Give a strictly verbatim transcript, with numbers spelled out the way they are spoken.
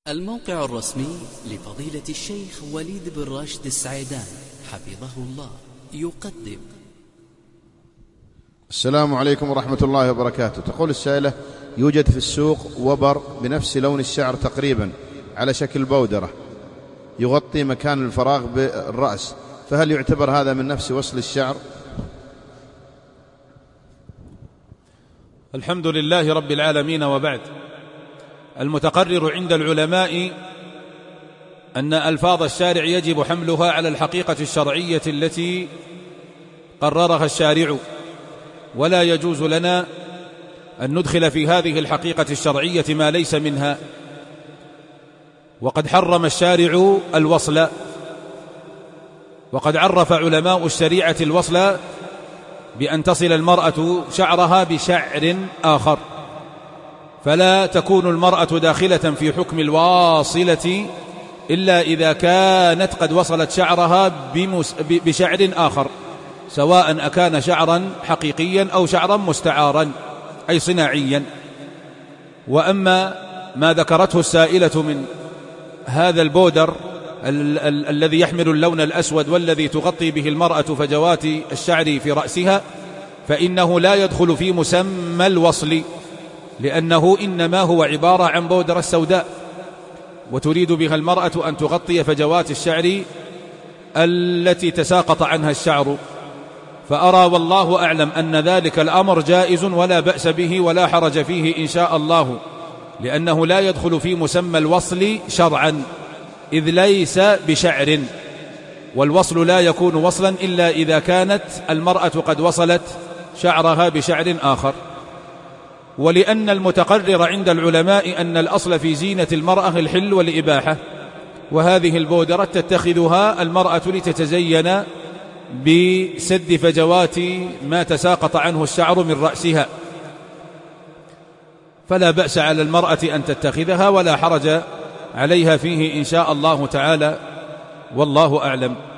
الموقع الرسمي لفضيلة الشيخ وليد بن راشد السعيدان حفظه الله يقدم. السلام عليكم ورحمة الله وبركاته. تقول السائلة: يوجد في السوق وبر بنفس لون الشعر تقريبا على شكل بودرة يغطي مكان الفراغ بالرأس، فهل يعتبر هذا من نفس وصل الشعر؟ الحمد لله رب العالمين، وبعد. المتقرر عند العلماء أن ألفاظ الشارع يجب حملها على الحقيقة الشرعية التي قررها الشارع، ولا يجوز لنا أن ندخل في هذه الحقيقة الشرعية ما ليس منها. وقد حرم الشارع الوصل، وقد عرف علماء الشريعة الوصل بأن تصل المرأة شعرها بشعر آخر، فلا تكون المرأة داخلة في حكم الواصلة إلا إذا كانت قد وصلت شعرها بشعر آخر، سواء أكان شعرا حقيقيا أو شعرا مستعارا أي صناعيا. وأما ما ذكرته السائلة من هذا البودر ال ال الذي يحمل اللون الأسود والذي تغطي به المرأة فجوات الشعر في رأسها، فإنه لا يدخل في مسمى الوصل، لأنه إنما هو عبارة عن بودرة سوداء، وتريد بها المرأة أن تغطي فجوات الشعر التي تساقط عنها الشعر. فأرى والله أعلم أن ذلك الأمر جائز ولا بأس به ولا حرج فيه إن شاء الله، لأنه لا يدخل في مسمى الوصل شرعا، إذ ليس بشعر، والوصل لا يكون وصلا إلا إذا كانت المرأة قد وصلت شعرها بشعر آخر. ولأن المتقرر عند العلماء أن الأصل في زينة المرأة الحل والإباحة، وهذه البودرة تتخذها المرأة لتتزين بسد فجوات ما تساقط عنه الشعر من رأسها، فلا بأس على المرأة أن تتخذها ولا حرج عليها فيه إن شاء الله تعالى، والله أعلم.